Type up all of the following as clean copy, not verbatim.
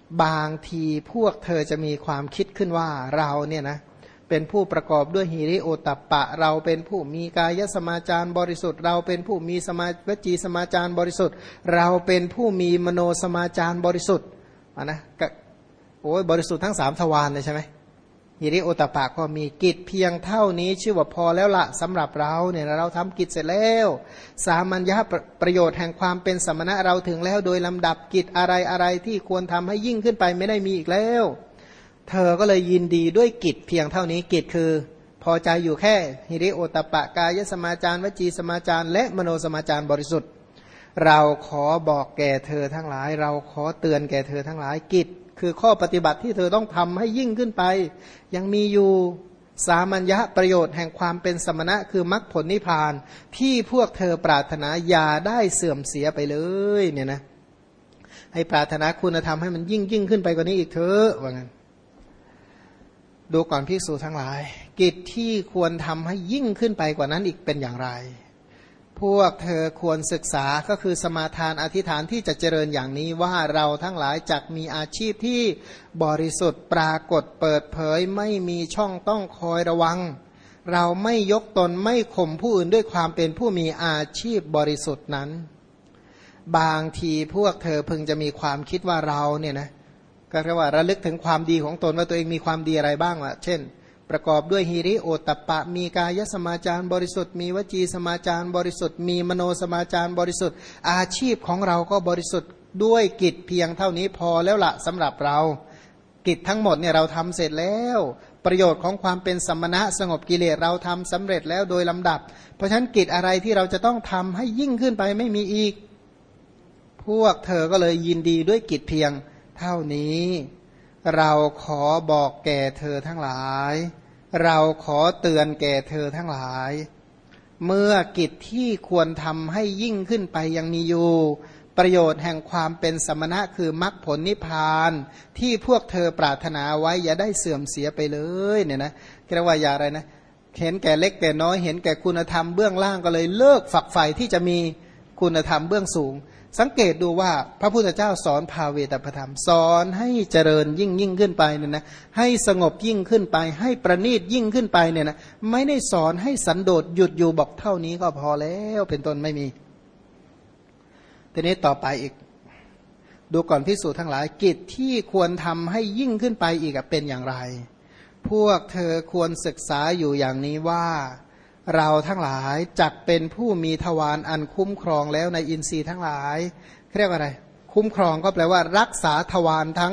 บางทีพวกเธอจะมีความคิดขึ้นว่าเราเนี่ยนะเป็นผู้ประกอบด้วยหิริโอตตัปปะเราเป็นผู้มีกายสมาจารบริสุทธิ์เราเป็นผู้มีวจีสมาจารบริสุทธิ์เราเป็นผู้มีมโนสมาจารบริสุทธิ์นะโอ้ยบริสุทธิ์ทั้ง3ทวารเลยใช่ไหมหิริโอตตัปปะก็มีกิจเพียงเท่านี้ชื่อว่าพอแล้วละสำหรับเราเนี่ยเราทำกิจเสร็จแล้วสามัญญประโยชน์แห่งความเป็นสมณะเราถึงแล้วโดยลำดับกิจอะไรที่ควรทำให้ยิ่งขึ้นไปไม่ได้มีอีกแล้วเธอก็เลยยินดีด้วยกิจเพียงเท่านี้กิจคือพอใจอยู่แค่หิริโอตตัปปะกายสมาจารวจีสมาจารและมโนสมาจารบริสุทธิ์เราขอบอกแก่เธอทั้งหลายเราขอเตือนแก่เธอทั้งหลายกิจคือข้อปฏิบัติที่เธอต้องทำให้ยิ่งขึ้นไปยังมีอยู่สามัญญประโยชน์แห่งความเป็นสมณะคือมรรคผลนิพพานที่พวกเธอปรารถนาอย่าได้เสื่อมเสียไปเลยเนี่ยนะให้ปรารถนาคุณธรรมให้มันยิ่งขึ้นไปกว่านี้อีกเถอะว่างั้นดูก่อนภิกษุทั้งหลายกิจที่ควรทำให้ยิ่งขึ้นไปกว่านั้นอีกเป็นอย่างไรพวกเธอควรศึกษาก็คือสมาทานอธิษฐานที่จะเจริญอย่างนี้ว่าเราทั้งหลายจักมีอาชีพที่บริสุทธิ์ปรากฏเปิดเผยไม่มีช่องต้องคอยระวังเราไม่ยกตนไม่ข่มผู้อื่นด้วยความเป็นผู้มีอาชีพบริสุทธิ์นั้นบางทีพวกเธอพึงจะมีความคิดว่าเราเนี่ยนะก็เรียกว่าระลึกถึงความดีของตนว่าตัวเองมีความดีอะไรบ้างล่ะเช่นประกอบด้วยหิริโอตตัปปะมีกายสมาจารบริสุทธิ์มีวจีสมาจารบริสุทธิ์มีมโนสมาจารบริสุทธิ์อาชีพของเราก็บริสุทธิ์ด้วยกิจเพียงเท่านี้พอแล้วละสำหรับเรากิจทั้งหมดเนี่ยเราทำเสร็จแล้วประโยชน์ของความเป็นสัมมณะสงบกิเลสเราทำสำเร็จแล้วโดยลำดับเพราะฉะนั้นกิจอะไรที่เราจะต้องทำให้ยิ่งขึ้นไปไม่มีอีกพวกเธอก็เลยยินดีด้วยกิจเพียงเท่านี้เราขอบอกแก่เธอทั้งหลายเราขอเตือนแก่เธอทั้งหลายเมื่อกิจที่ควรทำให้ยิ่งขึ้นไปยังมีอยู่ประโยชน์แห่งความเป็นสมณะคือมรรคผลนิพพานที่พวกเธอปรารถนาไว้อย่าได้เสื่อมเสียไปเลยเนี่ยนะเรียกว่าอย่าอะไรนะเห็นแก่เล็กแต่น้อยเห็นแก่คุณธรรมเบื้องล่างก็เลยเลิกฝักใฝ่ที่จะมีคุณธรรมเบื้องสูงสังเกตดูว่าพระพุทธเจ้าสอนภาเวตประธรรมสอนให้เจริญยิ่งขึ้นไปเนี่ยนะให้สงบยิ่งขึ้นไปให้ประณีตยิ่งขึ้นไปเนี่ยนะไม่ได้สอนให้สันโดษหยุดอยู่บอกเท่านี้ก็พอแล้วเป็นต้นไม่มีทีนี้ต่อไปอีกดูก่อนภิกษุทั้งหลายกิจที่ควรทำให้ยิ่งขึ้นไปอีกเป็นอย่างไรพวกเธอควรศึกษาอยู่อย่างนี้ว่าเราทั้งหลายจักเป็นผู้มีทวารอันคุ้มครองแล้วในอินทรีย์ทั้งหลายเรียกว่าอะไรคุ้มครองก็แปลว่ารักษาทวารทั้ง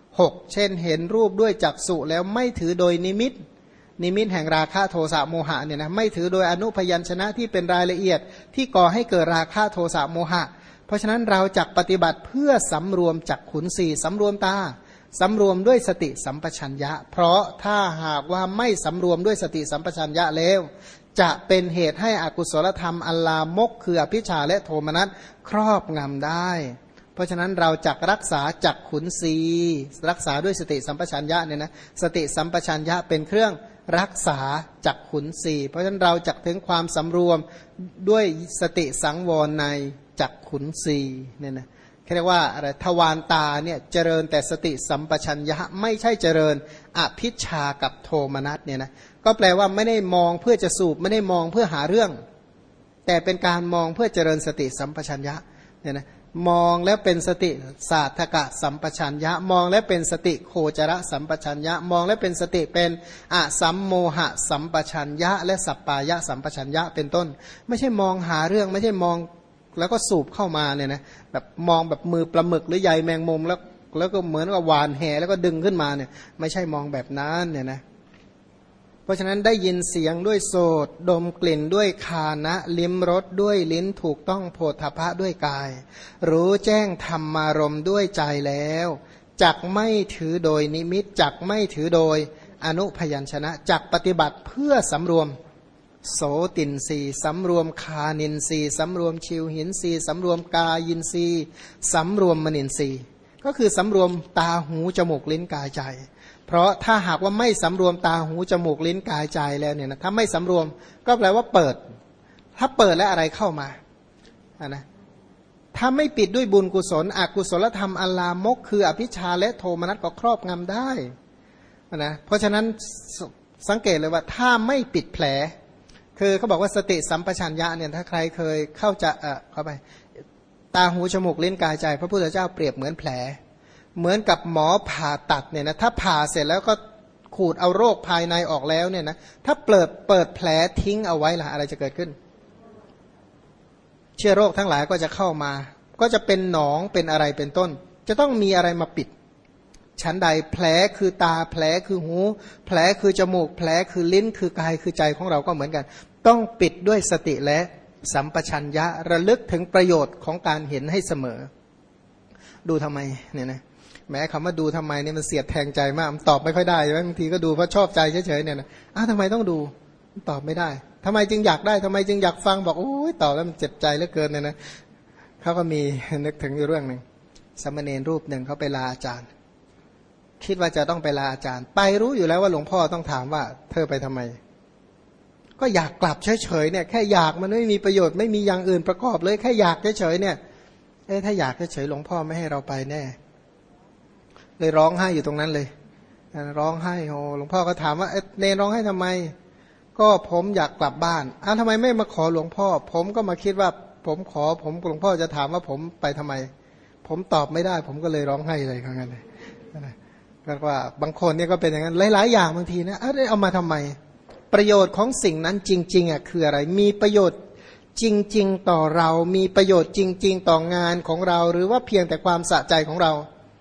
6เช่นเห็นรูปด้วยจักษุแล้วไม่ถือโดยนิมิตแห่งราคะโทสะโมหะเนี่ยนะไม่ถือโดยอนุพยัญชนะที่เป็นรายละเอียดที่ก่อให้เกิดราคะโทสะโมหะเพราะฉะนั้นเราจักปฏิบัติเพื่อสำรวมจักขุนสีสำรวมตาสำรวมด้วยสติสัมปชัญญะเพราะถ้าหากว่าไม่สำรวมด้วยสติสัมปชัญญะแล้วจะเป็นเหตุให้อกุศลธรรมอัลลามกคืออภิชฌาและโทมนัสครอบงำได้เพราะฉะนั้นเราจักรักษาจักขุนศีรักษาด้วยสติสัมปชัญญะเนี่ยนะสติสัมปชัญญะเป็นเครื่องรักษาจักขุนศีเพราะฉะนั้นเราจักถึงความสำรวมด้วยสติสังวรในจักขุนศีเนี่ยนะเรียกว่าอะไรทวารตาเนี่ยเจริญแต่สติสัมปชัญญะไม่ใช่เจริญอภิชฌากับโทมนัสเนี่ยนะก็แปลว่าไม่ได้มองเพื่อจะสูบไม่ได้มองเพื่อหาเรื่องแต่เป็นการมองเพื่อเจริญสติสัมปชัญญะเนี่ยนะมองแล้วเป็นสติสาธกะสัมปชัญญะมองแล้วเป็นสติโคจรสัมปชัญญะมองแล้วเป็นสติเป็นอสัมโมหะสัมปชัญญะและสัปปายะสัมปชัญญะเป็นต้นไม่ใช่มองหาเรื่องไม่ใช่มองแล้วก็สูบเข้ามาเนี่ยนะแบบมองแบบมือปลาหมึกหรือใยแมงมุมแล้วก็เหมือนกับหวานแหแล้วก็ดึงขึ้นมาเนี่ยไม่ใช่มองแบบนั้นเนี่ยนะเพราะฉะนั้นได้ยินเสียงด้วยโสตดมกลิ่นด้วยคานะลิ้มรสด้วยลิ้นถูกต้องโผฏฐัพพะด้วยกายรู้แจ้งธรรมารมณ์ด้วยใจแล้วจักไม่ถือโดยนิมิตจักไม่ถือโดยอนุพยัญชนะจักปฏิบัติเพื่อสำรวมโสตินรีสำรวมคานินรีสำรวมชิวหินรีสำรวมกายินรีสำรวมมนินรีก็คือสำรวมตาหูจมูกลิ้นกายใจเพราะถ้าหากว่าไม่สำรวมตาหูจมูกลิ้นกายใจแล้วเนี่ยนะถ้าไม่สำรวมก็แปลว่าเปิดถ้าเปิดแล้วอะไรเข้ามานะถ้าไม่ปิดด้วยบุญกุศลอกุศลธรรมอัลลามกคืออภิชาและโทมนัสก็ครอบงำได้นะเพราะฉะนั้นสังเกตเลยว่าถ้าไม่ปิดแผลคือเขาบอกว่าสติสัมปชัญญะเนี่ยถ้าใครเคยเข้าจะเข้าไปตาหูจมูกลิ้นกายใจพระพุทธเจ้าเปรียบเหมือนแผลเหมือนกับหมอผ่าตัดเนี่ยนะถ้าผ่าเสร็จแล้วก็ขูดเอาโรคภายในออกแล้วเนี่ยนะถ้าเปิดแผลทิ้งเอาไว้ล่ะอะไรจะเกิดขึ้นเชื้อโรคทั้งหลายก็จะเข้ามาก็จะเป็นหนองเป็นอะไรเป็นต้นจะต้องมีอะไรมาปิดชั้นใดแผลคือตาแผลคือหูแผลคือจมูกแผลคือลิ้นคือกายคือใจของเราก็เหมือนกันต้องปิดด้วยสติและสัมปชัญญะระลึกถึงประโยชน์ของการเห็นให้เสมอดูทำไมเนี่ยนะแม้คำว่าดูทำไมเนี่ยมันเสียดแทงใจมากมันตอบไม่ค่อยได้ใช่ไหมบางทีก็ดูเพราะชอบใจเฉยๆเนี่ยนะทำไมต้องดูตอบไม่ได้ทำไมจึงอยากได้ทำไมจึงอยากฟังบอกโอ้ยตอบแล้วมันเจ็บใจเหลือเกินเนี่ยนะเขาก็มีนึกถึงอยู่เรื่องหนึ่งสามเณรรูปหนึ่งเขาไปลาอาจารย์คิดว่าจะต้องไปลาอาจารย์ไปรู้อยู่แล้วว่าหลวงพ่อต้องถามว่าเธอไปทำไมก็อยากกลับเฉยๆเนี่ยแค่อยากมันไม่มีประโยชน์ไม่มีอย่างอื่นประกอบเลยแค่อยากเฉยๆเนี่ยถ้าอยากเฉยๆหลวงพ่อไม่ให้เราไปแน่เลยร้องไห้อยู่ตรงนั้นเลยร้องไห้โอ้หลวงพ่อก็ถามว่าเนรร้องไห้ทำไมก็ผมอยากกลับบ้านทำไมไม่มาขอหลวงพ่อผมก็มาคิดว่าผมขอหลวงพ่อจะถามว่าผมไปทำไมผมตอบไม่ได้ผมก็เลยร้องไห้เลยครั้งนั้นเลยก็ว่าบางคนเนี่ยก็เป็นอย่างนั้นหลายๆอย่างบางทีนะเอามาทำไมประโยชน์ของสิ่งนั้นจริงๆคืออะไรมีประโยชน์จริงๆต่อเรามีประโยชน์จริงๆต่องานของเราหรือว่าเพียงแต่ความสะใจของเรา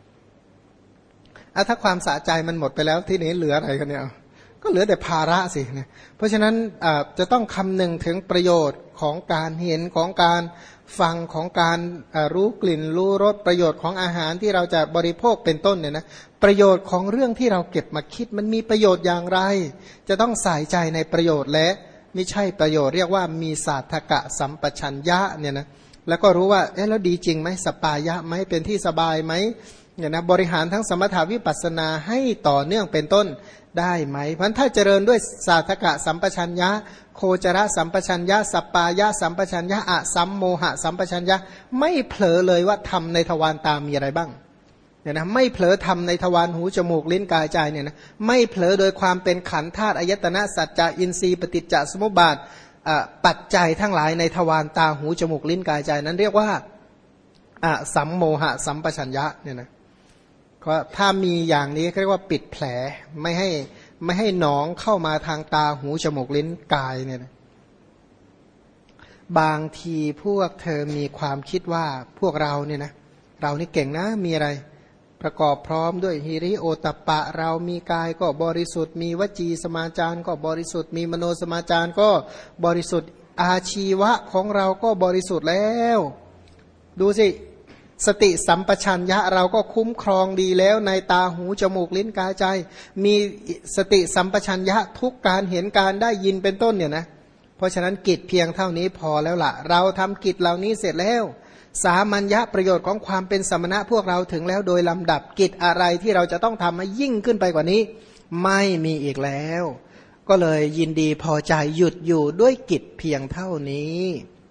ถ้าความสะใจมันหมดไปแล้วที่นี้เหลืออะไรกันเนี่ยก็เหลือแต่ภาระสินะเพราะฉะนั้นจะต้องคำนึงถึงประโยชน์ของการเห็นของการฟังของการรู้กลิ่นรู้รสประโยชน์ของอาหารที่เราจะบริโภคเป็นต้นเนี่ยนะประโยชน์ของเรื่องที่เราเก็บมาคิดมันมีประโยชน์อย่างไรจะต้องใส่ใจในประโยชน์และไม่ใช่ประโยชน์เรียกว่ามีศาสตกะสัมปชัญญะเนี่ยนะแล้วก็รู้ว่าแล้วดีจริงไหมสปายะไหมเป็นที่สบายไหมเนี่ยนะบริหารทั้งสมถาวิปัสสนาให้ต่อเนื่องเป็นต้นได้ไหมเพราะถ้าเจริญด้วยศาสตกะสัมปชัญญะโคจรสัมปชัญญะสัปปายะสัมปชัญญะอะสัมโมหะสัมปชัญญะไม่เผลอเลยว่าทำในทวารตามีอะไรบ้างเนี่ยนะไม่เผลอทำในทวารหูจมูกลิ้นกายใจเนี่ยนะไม่เผลอโดยความเป็นขันธ์ธาตุอายตนะสัจจะอินทรีย์ปฏิจจสมุปบาทปัจจัยทั้งหลายในทวารตาหูจมูกลิ้นกายใจนั้นเรียกว่าสัมโมหะสัมปชัญญะเนี่ยนะก็ถ้ามีอย่างนี้เรียกว่าปิดแผลไม่ให้หนองเข้ามาทางตาหูจมูกลิ้นกายเนี่ยนะบางทีพวกเธอมีความคิดว่าพวกเราเนี่ยนะเรานี่เก่งนะมีอะไรประกอบพร้อมด้วยหิริโอตัปปะเรามีกายก็บริสุทธิ์มีวจีสมาจารก็บริสุทธิ์มีมโนสมาจารก็บริสุทธิ์อาชีวะของเราก็บริสุทธิ์แล้วดูสิสติสัมปชัญญะเราก็คุ้มครองดีแล้วในตาหูจมูกลิ้นกายใจมีสติสัมปชัญญะทุกการเห็นการได้ยินเป็นต้นเนี่ยนะเพราะฉะนั้นกิจเพียงเท่านี้พอแล้วล่ะเราทำกิจเหล่านี้เสร็จแล้วสามัญญะประโยชน์ของความเป็นสมณะพวกเราถึงแล้วโดยลำดับกิจอะไรที่เราจะต้องทำให้ยิ่งขึ้นไปกว่านี้ไม่มีอีกแล้วก็เลยยินดีพอใจหยุดอยู่ด้วยกิจเพียงเท่านี้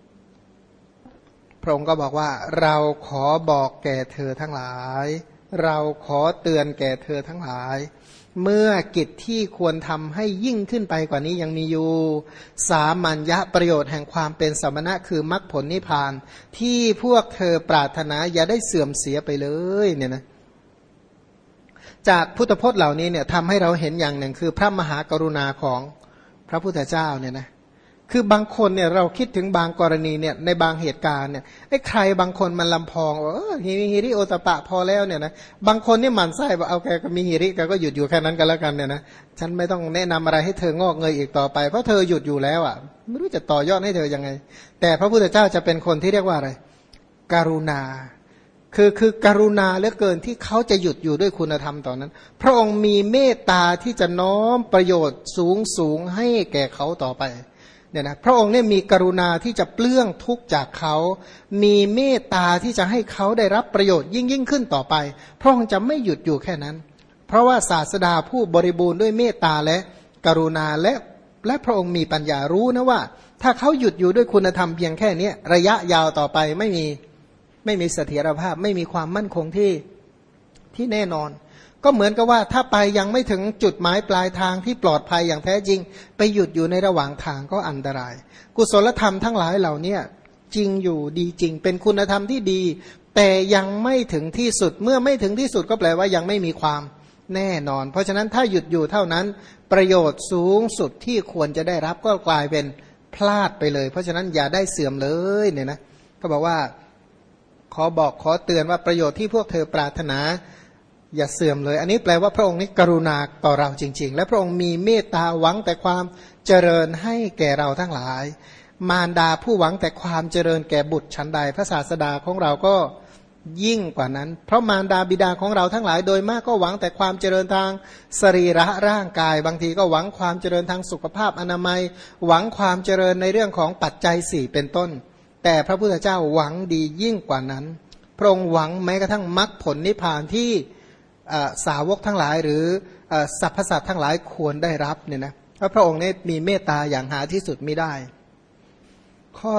พระองค์ก็บอกว่าเราขอบอกแก่เธอทั้งหลายเราขอเตือนแก่เธอทั้งหลายเมื่อกิจที่ควรทำให้ยิ่งขึ้นไปกว่านี้ยังมีอยู่สามัญญะประโยชน์แห่งความเป็นสมณะคือมรรคผลนิพพานที่พวกเธอปรารถนาอย่าได้เสื่อมเสียไปเลยเนี่ยนะจากพุทธพจน์เหล่านี้เนี่ยทำให้เราเห็นอย่างหนึ่งคือพระมหากรุณาของพระพุทธเจ้าเนี่ยนะคือบางคนเนี่ยเราคิดถึงบางกรณีเนี่ยในบางเหตุการณ์เนี่ยใครบางคนมันลำพองว่าฮิริโอตปะพอแล้วเนี่ยนะบางคนนี่หมั่นไส้ว่าเอาแกก็มีฮิริแกก็หยุดอยู่แค่นั้นกันแล้วกันเนี่ยนะฉันไม่ต้องแนะนำอะไรให้เธองอกเงยอีกต่อไปเพราะเธอหยุดอยู่แล้วอ่ะไม่รู้จะต่อยอดให้เธอยังไงแต่พระพุทธเจ้าจะเป็นคนที่เรียกว่าอะไรกรุณาคือกรุณาเหลือเกินที่เขาจะหยุดอยู่ด้วยคุณธรรมต่อนั้นพระองค์มีเมตตาที่จะน้อมประโยชน์สูงให้แก่เขาต่อไปเนี่ยนะพระองค์เนี่ยมีกรุณาที่จะเปลื้องทุกข์จากเขามีเมตตาที่จะให้เขาได้รับประโยชน์ยิ่งขึ้นต่อไปพระองค์จะไม่หยุดอยู่แค่นั้นเพราะว่าศาสดาผู้บริบูรณ์ด้วยเมตตาและกรุณาและพระองค์มีปัญญารู้นะว่าถ้าเขาหยุดอยู่ด้วยคุณธรรมเพียงแค่นี้ระยะยาวต่อไปไม่มีไม่มีเสถียรภาพไม่มีความมั่นคงที่แน่นอนก็เหมือนกับว่าถ้าไปยังไม่ถึงจุดหมายปลายทางที่ปลอดภัยอย่างแท้จริงไปหยุดอยู่ในระหว่างทางก็อันตรายกุศลธรรมทั้งหลายเหล่านี้จริงอยู่ดีจริงเป็นคุณธรรมที่ดีแต่ยังไม่ถึงที่สุดเมื่อไม่ถึงที่สุดก็แปลว่ายังไม่มีความแน่นอนเพราะฉะนั้นถ้าหยุดอยู่เท่านั้นประโยชน์สูงสุดที่ควรจะได้รับก็กลายเป็นพลาดไปเลยเพราะฉะนั้นอย่าได้เสื่อมเลยเนี่ยนะก็บอกว่าขอเตือนว่าประโยชน์ที่พวกเธอปรารถนาอย่าเสื่อมเลยอันนี้แปลว่าพระองค์นี้กรุณาต่อเราจริงๆและพระองค์มีเมตตาหวังแต่ความเจริญให้แก่เราทั้งหลายมารดาผู้หวังแต่ความเจริญแก่บุตรชั้นใดพระศาสดาของเราก็ยิ่งกว่านั้นเพราะมารดาบิดาของเราทั้งหลายโดยมากก็หวังแต่ความเจริญทางสรีระร่างกายบางทีก็หวังความเจริญทางสุขภาพอนามัยหวังความเจริญในเรื่องของปัจจัยสี่เป็นต้นแต่พระพุทธเจ้าหวังดียิ่งกว่านั้นพระองค์หวังแม้กระทั่งมรรคผลนิพพานที่สาวกทั้งหลายหรือสรรพสัตว์ทั้งหลายควรได้รับเนี่ยนะพระองค์นี้มีเมตตาอย่างหาที่สุดไม่ได้ข้อ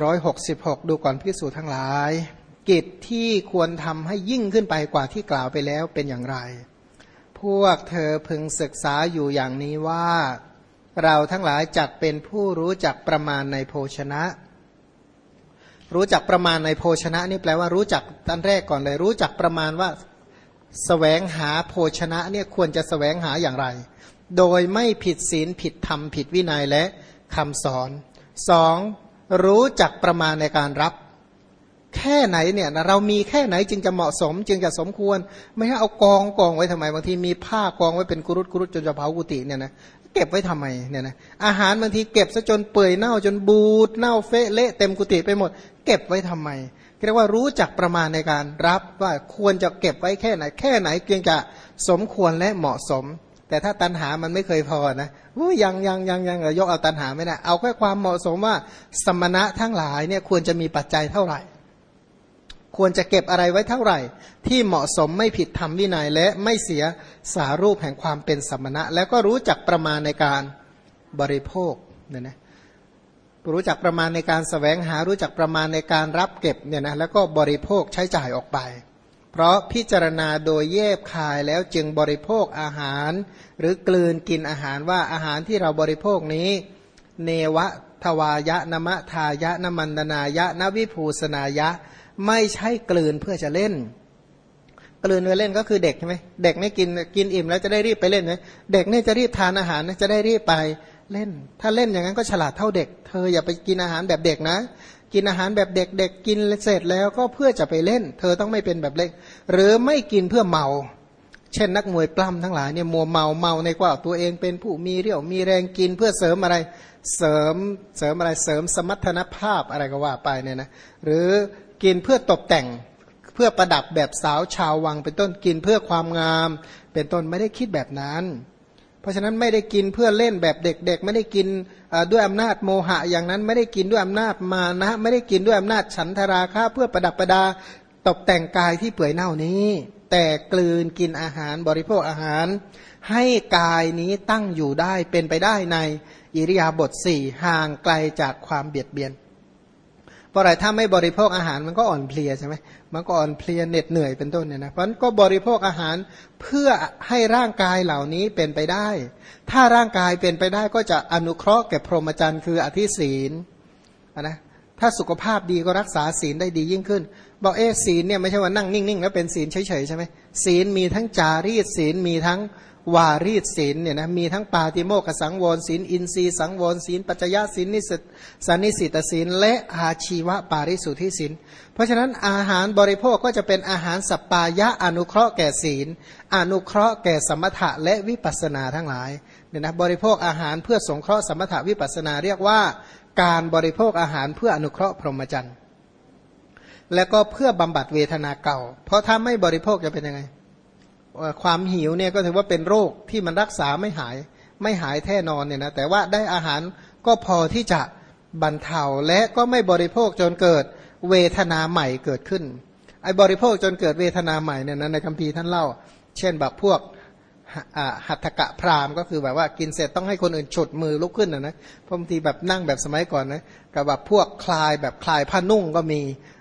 466ดูก่อนภิกษุทั้งหลายกิจที่ควรทำให้ยิ่งขึ้นไปกว่าที่กล่าวไปแล้วเป็นอย่างไรพวกเธอพึงศึกษาอยู่อย่างนี้ว่าเราทั้งหลายจักเป็นผู้รู้จักประมาณในโภชนะรู้จักประมาณในโภชนะนี่แปลว่ารู้จักอันแรกก่อนเลยรู้จักประมาณว่าแสวงหาโภชนะเนี่ยควรจะแสวงหาอย่างไรโดยไม่ผิดศีลผิดธรรมผิดวินัยและคำสอนสองรู้จักประมาณในการรับแค่ไหนเนี่ยเรามีแค่ไหนจึงจะเหมาะสมจึงจะสมควรไม่ให้เอากองไว้ทำไมบางทีมีผ้ากองไว้เป็นกุรุตจนจะเผากุฏิเนี่ยนะเก็บไว้ทำไมเนี่ยนะอาหารบางทีเก็บซะจนเปื่อยเน่าจนบูดเน่าเฟะเละเต็มกุฏิไปหมดเก็บไว้ทำไมเรียกว่ารู้จักประมาณในการรับว่าควรจะเก็บไว้แค่ไหนจึงจะสมควรและเหมาะสมแต่ถ้าตัณหามันไม่เคยพอนะยังยกเอาตัณหาไม่ได้เอาแค่ความเหมาะสมว่าสมณะทั้งหลายเนี่ยควรจะมีปัจจัยเท่าไหร่ควรจะเก็บอะไรไว้เท่าไหร่ที่เหมาะสมไม่ผิดธรรมวินัยและไม่เสียสารูปแห่งความเป็นสมณะแล้วก็รู้จักประมาณในการบริโภคเนี่ยนะรู้จักประมาณในการแสวงหารู้จักประมาณในการรับเก็บเนี่ยนะแล้วก็บริโภคใช้จ่ายออกไปเพราะพิจารณาโดยแยบคายแล้วจึงบริโภคอาหารหรือกลืนกินอาหารว่าอาหารที่เราบริโภคนี้เนวะทวายะนมะทายะนมันดนายะนวิภูสนายะไม่ใช่กลืนเพื่อจะเล่นกลืนเพื่อเล่นก็คือเด็กใช่ไหมเด็กนี่กินอิ่มแล้วจะได้รีบไปเล่นไหมเด็กนี่จะรีบทานอาหารจะได้รีบไปเล่นถ้าเล่นอย่างนั้นก็ฉลาดเท่าเด็กเธออย่าไปกินอาหารแบบเด็กนะกินอาหารแบบเด็กเด็กกินเสร็จแล้วก็เพื่อจะไปเล่นเธอต้องไม่เป็นแบบเล็กหรือไม่กินเพื่อเมาเช่นนักมวยปล้ำทั้งหลายเนี่ยมัวเมาในว่าตัวเองเป็นผู้มีเรี่ยวมีแรงกินเพื่อเสริมอะไรเสริมอะไรเสริมสมรรถนภาพอะไรก็ว่าไปเนี่ยนะหรือกินเพื่อตกแต่งเพื่อประดับแบบสาวชาววังเป็นต้นกินเพื่อความงามเป็นต้นไม่ได้คิดแบบนั้นเพราะฉะนั้นไม่ได้กินเพื่อเล่นแบบเด็กๆไม่ได้กินด้วยอำนาจโมหะอย่างนั้นไม่ได้กินด้วยอำนาจมานะไม่ได้กินด้วยอำนาจฉันทราคะเพื่อประดับประดาตกแต่งกายที่เปื่อยเน่านี้แต่กลืนกินอาหารบริโภคอาหารให้กายนี้ตั้งอยู่ได้เป็นไปได้ในอิริยาบถสี่ห่างไกลจากความเบียดเบียนเพราะอะไรถ้าไม่บริโภคอาหารมันก็อ่อนเพลียใช่ไหมมันก็อ่อนเพลียเหน็ดเหนื่อยเป็นต้นเนี่ยนะเพราะฉะนั้นก็บริโภคอาหารเพื่อให้ร่างกายเหล่านี้เป็นไปได้ถ้าร่างกายเป็นไปได้ก็จะอนุเคราะห์แก่พรหมจรรย์คืออธิศีลนะถ้าสุขภาพดีก็รักษาศีลได้ดียิ่งขึ้นบอกศีลเนี่ยไม่ใช่ว่านั่งนิ่งๆแล้วเป็นศีลเฉยๆใช่ไหมศีลมีทั้งจารีตศีลมีทั้งวารีตศีลเนี่ยนะมีทั้งปาติโมกขสังวรศีลอินทรีย์สังวรศีลปัจจยศีลสันนิสิตศีลและอาชีวปาริสุทธิศีลเพราะฉะนั้นอาหารบริโภคก็จะเป็นอาหารสัปปายะอนุเคราะห์แก่ศีลอนุเคราะห์แก่สมถะและวิปัสสนาทั้งหลายเนี่ยนะบริโภคอาหารเพื่อสงเคราะห์สมถะวิปัสสนาเรียกว่าการบริโภคอาหารเพื่ออนุเคราะห์พรหมจรรย์และก็เพื่อบำบัดเวทนาเก่าเพราะถ้าไม่บริโภคจะเป็นยังไงความหิวเนี่ยก็ถือว่าเป็นโรคที่มันรักษาไม่หายแท้นอนเนี่ยนะแต่ว่าได้อาหารก็พอที่จะบรรเทาและก็ไม่บริโภคจนเกิดเวทนาใหม่เกิดขึ้นไอ้บริโภคจนเกิดเวทนาใหม่เนี่ยนะในคัมภีร์ท่านเล่าเช่นแบบพวกหัตถกะพราหมณ์ก็คือแบบว่ากินเสร็จต้องให้คนอื่นฉุดมือลุกขึ้นนะบางทีแบบนั่งแบบสมัยก่อนนะกับแบบพวกคลายผ้านุ่งก็มี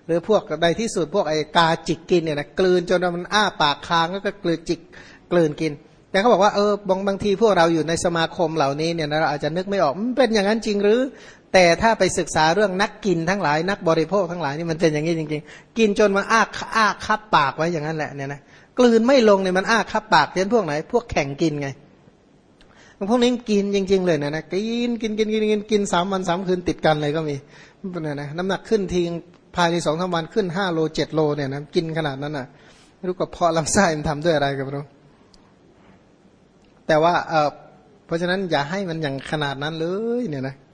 หรือพวกใดที่สุดพวกไอ้กาจิกกินเนี่ยนะกลืนจนมันอ้าปากค้างแล้วก็กลืนจิกกลืนกินแต่เขาบอกว่าบางทีพวกเราอยู่ในสมาคมเหล่านี้เนี่ยนะเราอาจจะนึกไม่ออกมันเป็นอย่างนั้นจริงหรือแต่ถ้าไปศึกษาเรื่องนักกินทั้งหลายนักบริโภคทั้งหลายนี่มันเป็นอย่างนี้จริงๆกินจนมันอ้าคับปากไว้อย่างนั้นแหละเนี่ยนะกลืนไม่ลงเนี่ยมันอ้าคับปากเป็นพวกไหนพวกแข่งกินไงพวกนี้กินจริงๆเลยนะกิน3 วัน 3 คืนติดกันเลยก็มีเนี่ยนะน้ำหนักขึ้นทีภายใน2-3 วันขึ้น5 โล 7 โลเนี่ยนะกินขนาดนั้นน่ะไม่รู้กับเพาะลำไส้มันทำด้วยอะไรกันไม่รู้แต่ว่าเพราะฉะนั้นอย่าให้มันอย่างขนาดนั้นเลยเนี่ยนะ